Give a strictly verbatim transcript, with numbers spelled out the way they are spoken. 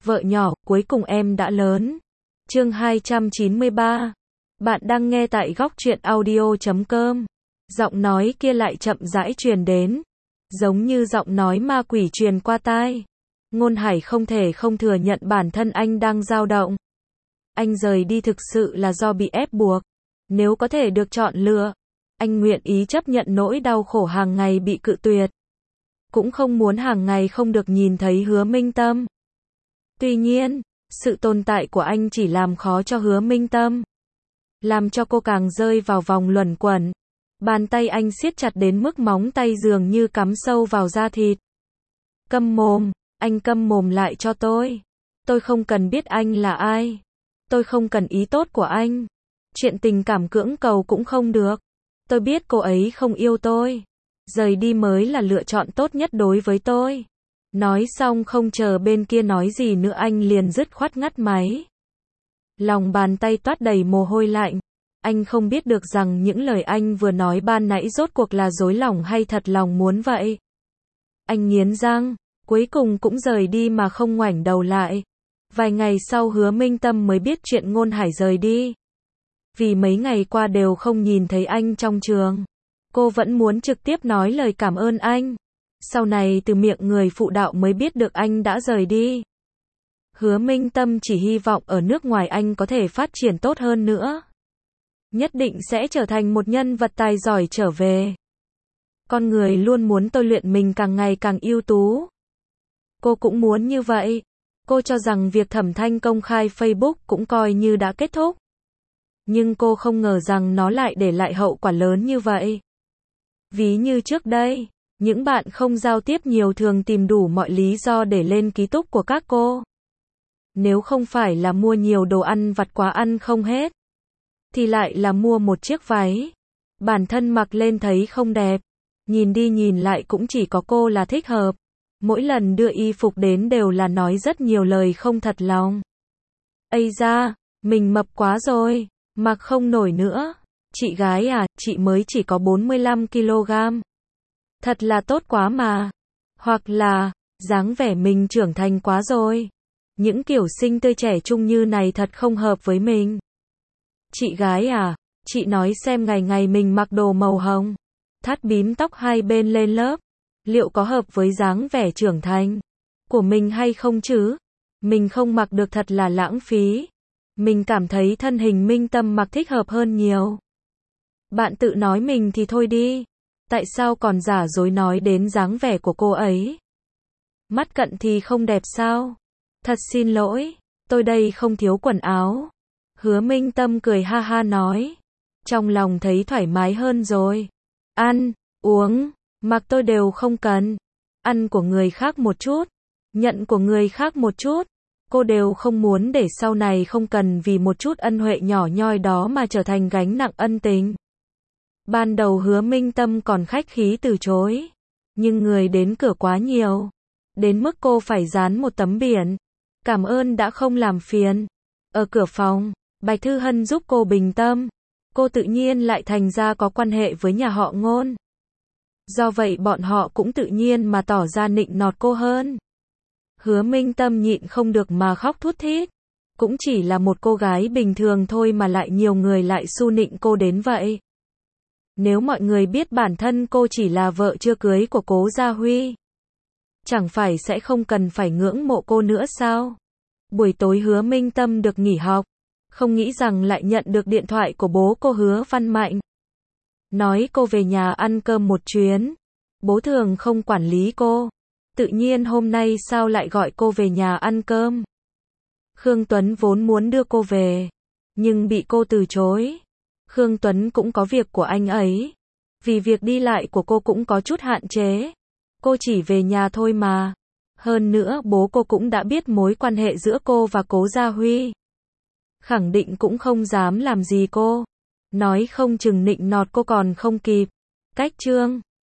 Vợ nhỏ, cuối cùng em đã lớn. Chương hai trăm chín mươi ba. Bạn đang nghe tại góc truyện audio chấm com. Giọng nói kia lại chậm rãi truyền đến, giống như giọng nói ma quỷ truyền qua tai. Ngôn Hải không thể không thừa nhận bản thân anh đang dao động. Anh rời đi thực sự là do bị ép buộc. Nếu có thể được chọn lựa, anh nguyện ý chấp nhận nỗi đau khổ hàng ngày bị cự tuyệt. Cũng không muốn hàng ngày không được nhìn thấy Hứa Minh Tâm. Tuy nhiên, sự tồn tại của anh chỉ làm khó cho Hứa Minh Tâm, làm cho cô càng rơi vào vòng luẩn quẩn. Bàn tay anh siết chặt đến mức móng tay dường như cắm sâu vào da thịt. Câm mồm, anh câm mồm lại cho tôi. Tôi không cần biết anh là ai. Tôi không cần ý tốt của anh. Chuyện tình cảm cưỡng cầu cũng không được. Tôi biết cô ấy không yêu tôi. Rời đi mới là lựa chọn tốt nhất đối với tôi. Nói xong không chờ bên kia nói gì nữa anh liền dứt khoát ngắt máy. Lòng bàn tay toát đầy mồ hôi lạnh. Anh không biết được rằng những lời anh vừa nói ban nãy rốt cuộc là dối lòng hay thật lòng muốn vậy. Anh nghiến răng, cuối cùng cũng rời đi mà không ngoảnh đầu lại. Vài ngày sau Hứa Minh Tâm mới biết chuyện Ngôn Hải rời đi. Vì mấy ngày qua đều không nhìn thấy anh trong trường, cô vẫn muốn trực tiếp nói lời cảm ơn anh. Sau này từ miệng người phụ đạo mới biết được anh đã rời đi. Hứa Minh Tâm chỉ hy vọng ở nước ngoài anh có thể phát triển tốt hơn nữa. Nhất định sẽ trở thành một nhân vật tài giỏi trở về. Con người luôn muốn tôi luyện mình càng ngày càng ưu tú. Cô cũng muốn như vậy. Cô cho rằng việc Thẩm Thanh công khai Facebook cũng coi như đã kết thúc. Nhưng cô không ngờ rằng nó lại để lại hậu quả lớn như vậy. Ví như trước đây, những bạn không giao tiếp nhiều thường tìm đủ mọi lý do để lên ký túc của các cô. Nếu không phải là mua nhiều đồ ăn vặt quá ăn không hết, thì lại là mua một chiếc váy. Bản thân mặc lên thấy không đẹp. Nhìn đi nhìn lại cũng chỉ có cô là thích hợp. Mỗi lần đưa y phục đến đều là nói rất nhiều lời không thật lòng. Ây da, mình mập quá rồi, mặc không nổi nữa. Chị gái à, chị mới chỉ có bốn mươi lăm ki lô gam. Thật là tốt quá mà. Hoặc là, dáng vẻ mình trưởng thành quá rồi. Những kiểu xinh tươi trẻ trung như này thật không hợp với mình. Chị gái à, chị nói xem ngày ngày mình mặc đồ màu hồng, thắt bím tóc hai bên lên lớp, liệu có hợp với dáng vẻ trưởng thành của mình hay không chứ? Mình không mặc được thật là lãng phí. Mình cảm thấy thân hình Minh Tâm mặc thích hợp hơn nhiều. Bạn tự nói mình thì thôi đi. Tại sao còn giả dối nói đến dáng vẻ của cô ấy? Mắt cận thì không đẹp sao? Thật xin lỗi, tôi đây không thiếu quần áo. Hứa Minh Tâm cười ha ha nói. Trong lòng thấy thoải mái hơn rồi. Ăn, uống, mặc tôi đều không cần. Ăn của người khác một chút, nhận của người khác một chút. Cô đều không muốn để sau này không cần vì một chút ân huệ nhỏ nhoi đó mà trở thành gánh nặng ân tình. Ban đầu Hứa Minh Tâm còn khách khí từ chối. Nhưng người đến cửa quá nhiều. Đến mức cô phải dán một tấm biển. Cảm ơn đã không làm phiền. Ở cửa phòng, Bạch Thư Hân giúp cô bình tâm. Cô tự nhiên lại thành ra có quan hệ với nhà họ Ngôn. Do vậy bọn họ cũng tự nhiên mà tỏ ra nịnh nọt cô hơn. Hứa Minh Tâm nhịn không được mà khóc thút thít. Cũng chỉ là một cô gái bình thường thôi mà lại nhiều người lại xu nịnh cô đến vậy. Nếu mọi người biết bản thân cô chỉ là vợ chưa cưới của Cố Gia Huy, chẳng phải sẽ không cần phải ngưỡng mộ cô nữa sao? Buổi tối Hứa Minh Tâm được nghỉ học. Không nghĩ rằng lại nhận được điện thoại của bố cô Hứa Văn Mạnh. Nói cô về nhà ăn cơm một chuyến. Bố thường không quản lý cô. Tự nhiên hôm nay sao lại gọi cô về nhà ăn cơm? Khương Tuấn vốn muốn đưa cô về, nhưng bị cô từ chối. Khương Tuấn cũng có việc của anh ấy. Vì việc đi lại của cô cũng có chút hạn chế. Cô chỉ về nhà thôi mà. Hơn nữa bố cô cũng đã biết mối quan hệ giữa cô và Cố Gia Huy. Khẳng định cũng không dám làm gì cô. Nói không chừng nịnh nọt cô còn không kịp. Cách chương